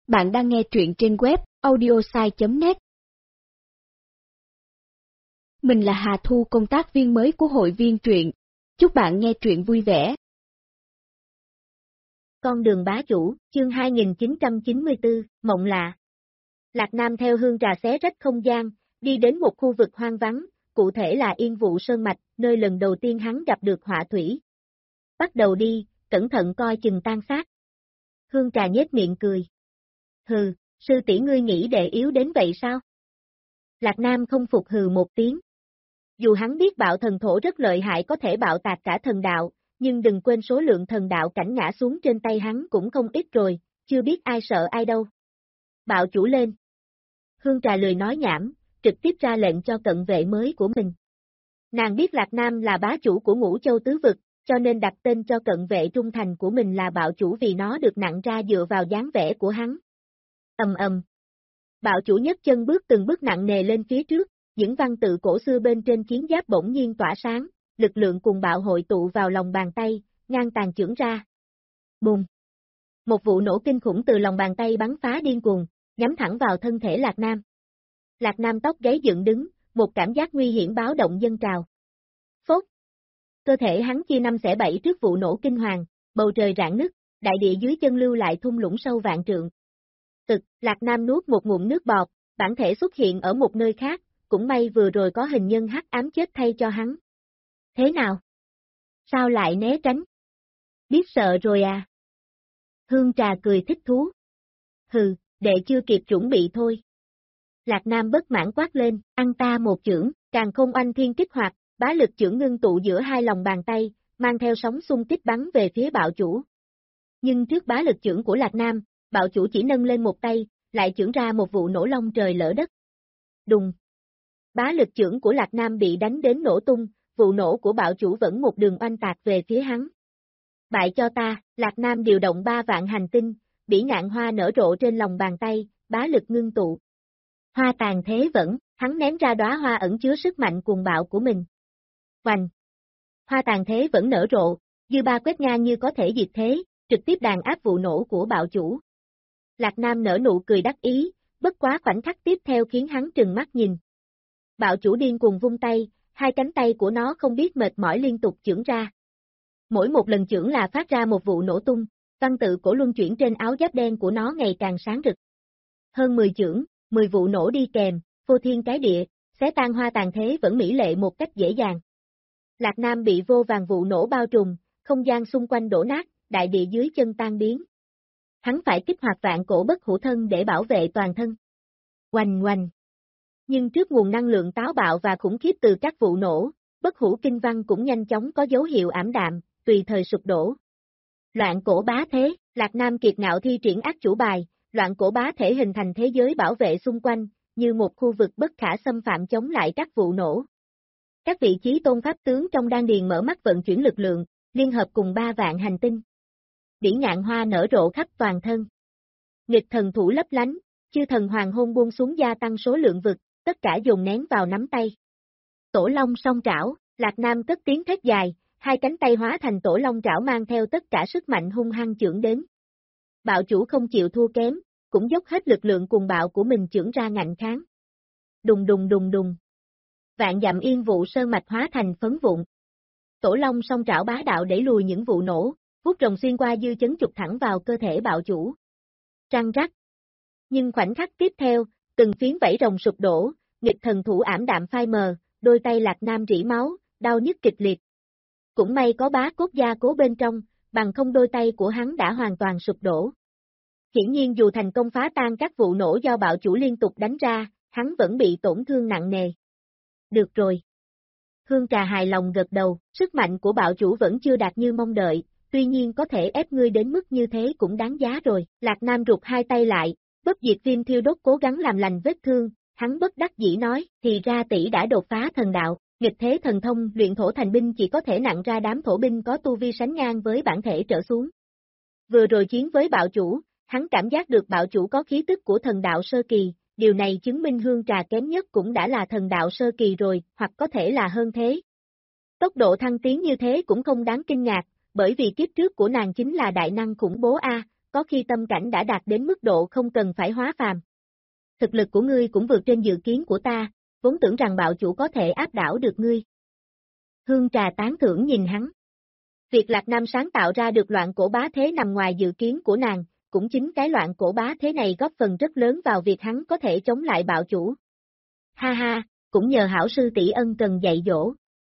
Bạn đang nghe truyện trên web audiosai.net. Mình là Hà Thu, công tác viên mới của hội viên truyện. Chúc bạn nghe truyện vui vẻ. Con đường bá chủ, chương 2994, Mộng lạ. Lạc Nam theo hương trà xé rách không gian, đi đến một khu vực hoang vắng, cụ thể là Yên Vụ Sơn Mạch, nơi lần đầu tiên hắn gặp được họa thủy. Bắt đầu đi, cẩn thận coi chừng tan xác. Hương trà nhếch miệng cười. Hừ, sư tỷ ngươi nghĩ đệ yếu đến vậy sao? Lạc Nam không phục hừ một tiếng. Dù hắn biết bạo thần thổ rất lợi hại, có thể bạo tạc cả thần đạo, nhưng đừng quên số lượng thần đạo cảnh ngã xuống trên tay hắn cũng không ít rồi, chưa biết ai sợ ai đâu. Bạo chủ lên. Hương trà lười nói nhảm, trực tiếp ra lệnh cho cận vệ mới của mình. Nàng biết Lạc Nam là bá chủ của Ngũ Châu Tứ Vực, cho nên đặt tên cho cận vệ trung thành của mình là bạo chủ vì nó được nặng ra dựa vào dáng vẻ của hắn. Ầm. Bạo chủ nhấc chân bước từng bước nặng nề lên phía trước, những văn tự cổ xưa bên trên chiến giáp bỗng nhiên tỏa sáng, lực lượng cùng bạo hội tụ vào lòng bàn tay, ngang tàn chưởng ra. Bùm! Một vụ nổ kinh khủng từ lòng bàn tay bắn phá điên cuồng, nhắm thẳng vào thân thể Lạc Nam. Lạc Nam tóc gáy dựng đứng, một cảm giác nguy hiểm báo động dâng trào. Phốt! Cơ thể hắn chia năm xẻ bảy trước vụ nổ kinh hoàng, bầu trời rạn nứt, đại địa dưới chân lưu lại thung lũng sâu vạn trượng. Lạc Nam nuốt một ngụm nước bọt, bản thể xuất hiện ở một nơi khác, cũng may vừa rồi có hình nhân hắc ám chết thay cho hắn. Thế nào? Sao lại né tránh? Biết sợ rồi à? Hương trà cười thích thú. Hừ, đệ chưa kịp chuẩn bị thôi. Lạc Nam bất mãn quát lên, ăn ta một chưởng, càn khôn oanh thiên kích hoạt, bá lực chưởng ngưng tụ giữa hai lòng bàn tay, mang theo sóng xung kích bắn về phía bạo chủ. Nhưng trước bá lực chưởng của Lạc Nam, bạo chủ chỉ nâng lên một tay, lại chưởng ra một vụ nổ long trời lỡ đất. Đùng! Bá lực chưởng của Lạc Nam bị đánh đến nổ tung, vụ nổ của bạo chủ vẫn một đường oanh tạc về phía hắn. Bại cho ta, Lạc Nam điều động 3 vạn hành tinh, bỉ ngạn hoa nở rộ trên lòng bàn tay, bá lực ngưng tụ. Hoa tàn thế vẫn, hắn ném ra đóa hoa ẩn chứa sức mạnh cuồng bạo của mình. Oanh! Hoa tàn thế vẫn nở rộ, dư ba quét ngang như có thể diệt thế, trực tiếp đàn áp vụ nổ của bạo chủ. Lạc Nam nở nụ cười đắc ý, bất quá khoảnh khắc tiếp theo khiến hắn trừng mắt nhìn. Bạo chủ điên cuồng vung tay, hai cánh tay của nó không biết mệt mỏi liên tục chưởng ra. Mỗi một lần chưởng là phát ra một vụ nổ tung, văn tự cổ luân chuyển trên áo giáp đen của nó ngày càng sáng rực. Hơn 10 chưởng, 10 vụ nổ đi kèm, phô thiên cái địa, xé tan hoa tàn thế vẫn mỹ lệ một cách dễ dàng. Lạc Nam bị vô vàng vụ nổ bao trùm, không gian xung quanh đổ nát, đại địa dưới chân tan biến. Hắn phải kích hoạt vạn cổ bất hủ thân để bảo vệ toàn thân. Oanh. Nhưng trước nguồn năng lượng táo bạo và khủng khiếp từ các vụ nổ, bất hủ kinh văn cũng nhanh chóng có dấu hiệu ảm đạm, tùy thời sụp đổ. Loạn cổ bá thế, Lạc Nam kiệt ngạo thi triển ác chủ bài, loạn cổ bá thể hình thành thế giới bảo vệ xung quanh, như một khu vực bất khả xâm phạm chống lại các vụ nổ. Các vị chí tôn pháp tướng trong đan điền mở mắt vận chuyển lực lượng, liên hợp cùng 3 vạn hành tinh. Bỉ ngạn hoa nở rộ khắp toàn thân. Nghịch thần thủ lấp lánh, chư thần hoàng hôn buông xuống gia tăng số lượng vực, tất cả dồn nén vào nắm tay. Tổ long song trảo, Lạc Nam cất tiếng thét dài, hai cánh tay hóa thành tổ long trảo mang theo tất cả sức mạnh hung hăng chưởng đến. Bạo chủ không chịu thua kém, cũng dốc hết lực lượng cuồng bạo của mình chưởng ra ngạnh kháng. Đùng. Vạn dặm Yên Vụ Sơn Mạch hóa thành phấn vụn. Tổ long song trảo bá đạo đẩy lùi những vụ nổ, vuốt rồng xuyên qua dư chấn chụp thẳng vào cơ thể bạo chủ. Răng rắc. Nhưng khoảnh khắc tiếp theo, từng phiến vảy rồng sụp đổ, nghịch thần thủ ảm đạm phai mờ, đôi tay Lạc Nam rỉ máu, đau nhức kịch liệt. Cũng may có bá cốt gia cố bên trong, bằng không đôi tay của hắn đã hoàn toàn sụp đổ. Hiển nhiên dù thành công phá tan các vụ nổ do bạo chủ liên tục đánh ra, hắn vẫn bị tổn thương nặng nề. Được rồi. Hương trà hài lòng gật đầu, sức mạnh của bạo chủ vẫn chưa đạt như mong đợi, tuy nhiên có thể ép ngươi đến mức như thế cũng đáng giá rồi. Lạc Nam rụt hai tay lại, bất diệt viêm thiêu đốt cố gắng làm lành vết thương, hắn bất đắc dĩ nói, thì ra tỷ đã đột phá thần đạo, nghịch thế thần thông luyện thổ thành binh chỉ có thể nặng ra đám thổ binh có tu vi sánh ngang với bản thể trở xuống. Vừa rồi chiến với bạo chủ, hắn cảm giác được bạo chủ có khí tức của thần đạo sơ kỳ, điều này chứng minh hương trà kém nhất cũng đã là thần đạo sơ kỳ rồi, hoặc có thể là hơn thế. Tốc độ thăng tiến như thế cũng không đáng kinh ngạc, bởi vì kiếp trước của nàng chính là đại năng khủng bố a, có khi tâm cảnh đã đạt đến mức độ không cần phải hóa phàm. Thực lực của ngươi cũng vượt trên dự kiến của ta, vốn tưởng rằng bạo chủ có thể áp đảo được ngươi. Hương Trà tán thưởng nhìn hắn. Việc Lạc Nam sáng tạo ra được loạn cổ bá thế nằm ngoài dự kiến của nàng, cũng chính cái loạn cổ bá thế này góp phần rất lớn vào việc hắn có thể chống lại bạo chủ. Ha ha, cũng nhờ hảo sư tỷ ân cần dạy dỗ.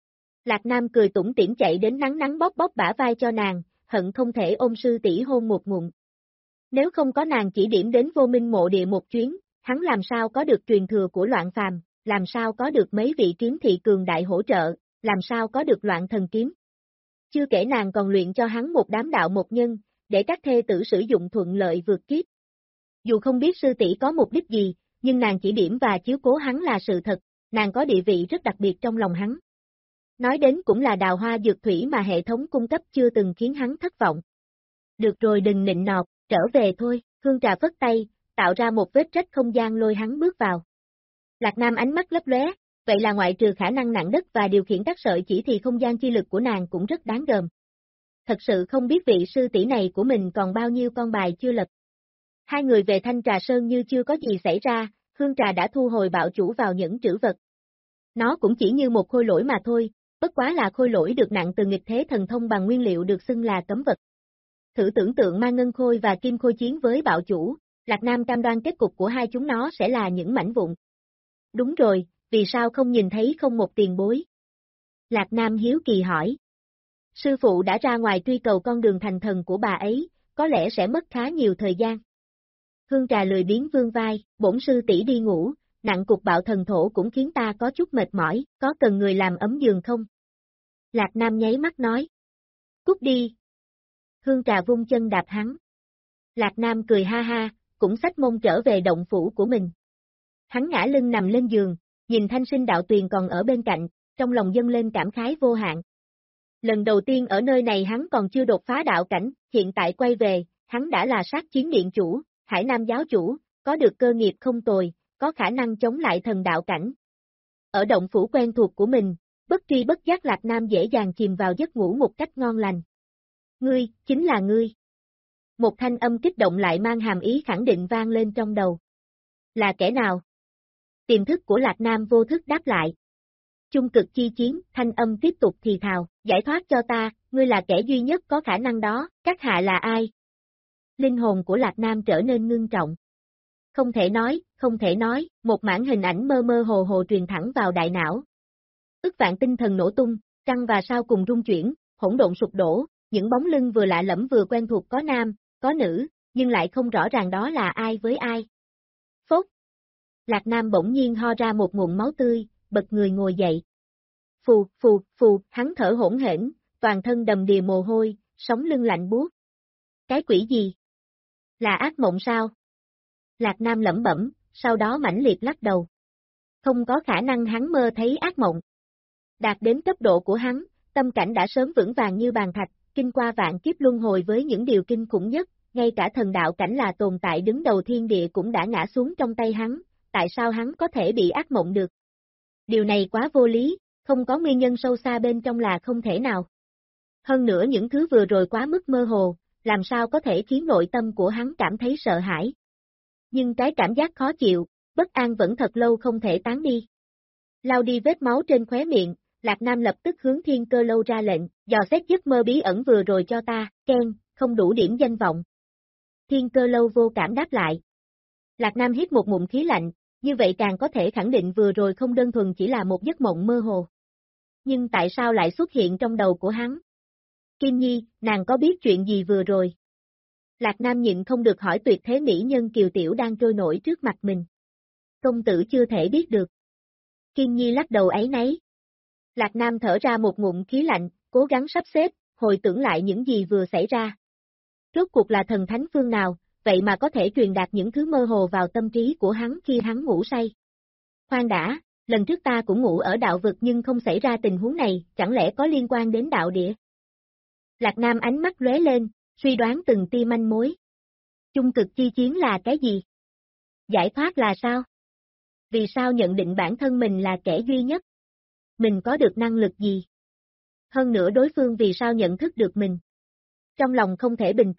Lạc Nam cười tủm tỉm chạy đến nắng nắng bóp bóp bả vai cho nàng, hận không thể ôm sư tỷ hôn một ngụm. Nếu không có nàng chỉ điểm đến Vô Minh mộ địa một chuyến, hắn làm sao có được truyền thừa của loạn phàm, làm sao có được mấy vị kiếm thị cường đại hỗ trợ, làm sao có được loạn thần kiếm. Chưa kể nàng còn luyện cho hắn một đám đạo một nhân, để các thê tử sử dụng thuận lợi vượt kiếp. Dù không biết sư tỷ có mục đích gì, nhưng nàng chỉ điểm và chiếu cố hắn là sự thật, nàng có địa vị rất đặc biệt trong lòng hắn. Nói đến cũng là đào hoa dược thủy mà hệ thống cung cấp chưa từng khiến hắn thất vọng. Được rồi, đừng nịnh nọt, trở về thôi, Hương Trà phất tay, tạo ra một vết rách không gian lôi hắn bước vào. Lạc Nam ánh mắt lấp lóe, vậy là ngoại trừ khả năng nặng đất và điều khiển các sợi chỉ thì không gian chi lực của nàng cũng rất đáng gờm. Thật sự không biết vị sư tỷ này của mình còn bao nhiêu con bài chưa lật. Hai người về Thanh Trà Sơn như chưa có gì xảy ra, Hương Trà đã thu hồi bạo chủ vào những trữ vật. Nó cũng chỉ như một khôi lỗi mà thôi, bất quá là khôi lỗi được nặng từ nghịch thế thần thông bằng nguyên liệu được xưng là cấm vật. Thử tưởng tượng Ma Ngân Khôi và Kim Khôi chiến với bạo chủ, Lạc Nam cam đoan kết cục của hai chúng nó sẽ là những mảnh vụn. Đúng rồi, vì sao không nhìn thấy không một tiền bối? Lạc Nam hiếu kỳ hỏi. Sư phụ đã ra ngoài truy cầu con đường thành thần của bà ấy, có lẽ sẽ mất khá nhiều thời gian. Hương Trà lười biếng vươn vai, bổn sư tỷ đi ngủ, nặng cục bạo thần thổ cũng khiến ta có chút mệt mỏi, có cần người làm ấm giường không? Lạc Nam nháy mắt nói. Cút đi. Hương Trà vung chân đạp hắn. Lạc Nam cười ha ha, cũng xách mông trở về động phủ của mình. Hắn ngã lưng nằm lên giường, nhìn Thanh Sinh đạo tuyền còn ở bên cạnh, trong lòng dâng lên cảm khái vô hạn. Lần đầu tiên ở nơi này hắn còn chưa đột phá đạo cảnh, hiện tại quay về, hắn đã là sát chiến điện chủ, Hải Nam giáo chủ, có được cơ nghiệp không tồi, có khả năng chống lại thần đạo cảnh. Ở động phủ quen thuộc của mình, bất tri bất giác Lạc Nam dễ dàng chìm vào giấc ngủ một cách ngon lành. Ngươi, chính là ngươi. Một thanh âm kích động lại mang hàm ý khẳng định vang lên trong đầu. Là kẻ nào? Tiềm thức của Lạc Nam vô thức đáp lại. Chung cực chi chiến, thanh âm tiếp tục thì thào, giải thoát cho ta, ngươi là kẻ duy nhất có khả năng đó, các hạ là ai? Linh hồn của Lạc Nam trở nên ngưng trọng. Không thể nói, một mảng hình ảnh mơ mơ hồ hồ truyền thẳng vào đại não. Ức vạn tinh thần nổ tung, trăng và sao cùng rung chuyển, hỗn độn sụp đổ, những bóng lưng vừa lạ lẫm vừa quen thuộc có nam, có nữ, nhưng lại không rõ ràng đó là ai với ai. Phốt! Lạc Nam bỗng nhiên ho ra một ngụm máu tươi, bật người ngồi dậy. Phù, hắn thở hỗn hển, toàn thân đầm đìa mồ hôi, sống lưng lạnh buốt. Cái quỷ gì? Là ác mộng sao? Lạc Nam lẩm bẩm, sau đó mãnh liệt lắc đầu. Không có khả năng hắn mơ thấy ác mộng. Đạt đến cấp độ của hắn, tâm cảnh đã sớm vững vàng như bàn thạch, kinh qua vạn kiếp luân hồi với những điều kinh khủng nhất, ngay cả thần đạo cảnh là tồn tại đứng đầu thiên địa cũng đã ngã xuống trong tay hắn, tại sao hắn có thể bị ác mộng được? Điều này quá vô lý, không có nguyên nhân sâu xa bên trong là không thể nào. Hơn nữa những thứ vừa rồi quá mức mơ hồ, làm sao có thể khiến nội tâm của hắn cảm thấy sợ hãi. Nhưng cái cảm giác khó chịu, bất an vẫn thật lâu không thể tán đi. Lau đi vết máu trên khóe miệng, Lạc Nam lập tức hướng Thiên Cơ Lâu ra lệnh, dò xét giấc mơ bí ẩn vừa rồi cho ta, khen, không đủ điểm danh vọng. Thiên Cơ Lâu vô cảm đáp lại. Lạc Nam hít một ngụm khí lạnh, như vậy càng có thể khẳng định vừa rồi không đơn thuần chỉ là một giấc mộng mơ hồ. Nhưng tại sao lại xuất hiện trong đầu của hắn? Kim Nhi, nàng có biết chuyện gì vừa rồi? Lạc Nam nhịn không được hỏi tuyệt thế mỹ nhân Kiều Tiểu đang trôi nổi trước mặt mình. Công tử chưa thể biết được. Kim Nhi lắc đầu áy náy. Lạc Nam thở ra một ngụm khí lạnh, cố gắng sắp xếp, hồi tưởng lại những gì vừa xảy ra. Rốt cuộc là thần thánh phương nào, vậy mà có thể truyền đạt những thứ mơ hồ vào tâm trí của hắn khi hắn ngủ say. Khoan đã, lần trước ta cũng ngủ ở đạo vực nhưng không xảy ra tình huống này, chẳng lẽ có liên quan đến đạo địa? Lạc Nam ánh mắt lóe lên, suy đoán từng tia manh mối. Chung cực chi chiến là cái gì? Giải thoát là sao? Vì sao nhận định bản thân mình là kẻ duy nhất? Mình có được năng lực gì? Hơn nữa đối phương vì sao nhận thức được mình? Trong lòng không thể bình tĩnh,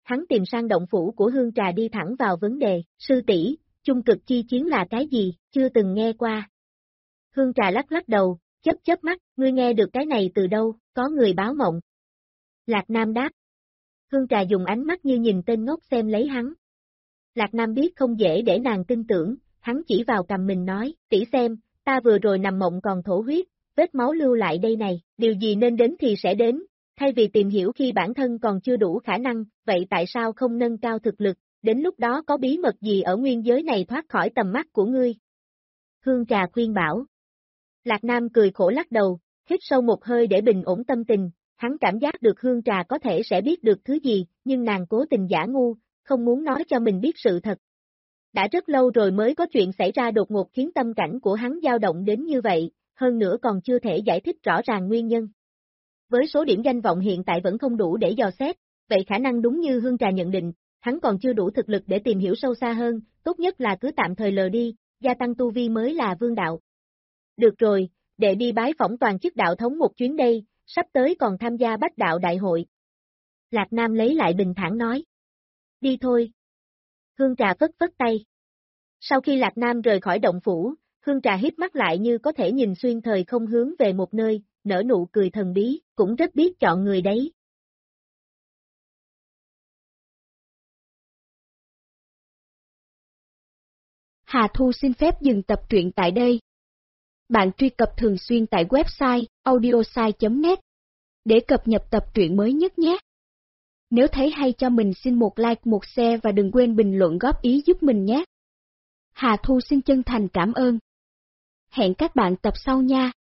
hắn tìm sang động phủ của Hương Trà đi thẳng vào vấn đề, sư tỷ, chung cực chi chiến là cái gì, chưa từng nghe qua. Hương Trà lắc lắc đầu, chớp mắt, ngươi nghe được cái này từ đâu, có người báo mộng. Lạc Nam đáp. Hương Trà dùng ánh mắt như nhìn tên ngốc xem lấy hắn. Lạc Nam biết không dễ để nàng tin tưởng, hắn chỉ vào cầm mình nói, tỷ xem, ta vừa rồi nằm mộng còn thổ huyết, vết máu lưu lại đây này, điều gì nên đến thì sẽ đến, thay vì tìm hiểu khi bản thân còn chưa đủ khả năng, vậy tại sao không nâng cao thực lực, đến lúc đó có bí mật gì ở nguyên giới này thoát khỏi tầm mắt của ngươi. Hương Trà khuyên bảo. Lạc Nam cười khổ lắc đầu, hít sâu một hơi để bình ổn tâm tình, hắn cảm giác được Hương Trà có thể sẽ biết được thứ gì, nhưng nàng cố tình giả ngu, không muốn nói cho mình biết sự thật. Đã rất lâu rồi mới có chuyện xảy ra đột ngột khiến tâm cảnh của hắn dao động đến như vậy, hơn nữa còn chưa thể giải thích rõ ràng nguyên nhân. Với số điểm danh vọng hiện tại vẫn không đủ để dò xét, vậy khả năng đúng như Hương Trà nhận định, hắn còn chưa đủ thực lực để tìm hiểu sâu xa hơn, tốt nhất là cứ tạm thời lờ đi, gia tăng tu vi mới là vương đạo. Được rồi, đệ đi bái phỏng toàn chức đạo thống một chuyến đây, sắp tới còn tham gia bách đạo đại hội. Lạc Nam lấy lại bình thản nói. Đi thôi. Hương Trà phất phất tay. Sau khi Lạc Nam rời khỏi động phủ, Hương Trà híp mắt lại như có thể nhìn xuyên thời không hướng về một nơi, nở nụ cười thần bí, cũng rất biết chọn người đấy. Hà Thu xin phép dừng tập truyện tại đây. Bạn truy cập thường xuyên tại website audiosai.net để cập nhật tập truyện mới nhất nhé. Nếu thấy hay cho mình xin một like, một share và đừng quên bình luận góp ý giúp mình nhé. Hà Thu xin chân thành cảm ơn. Hẹn các bạn tập sau nha.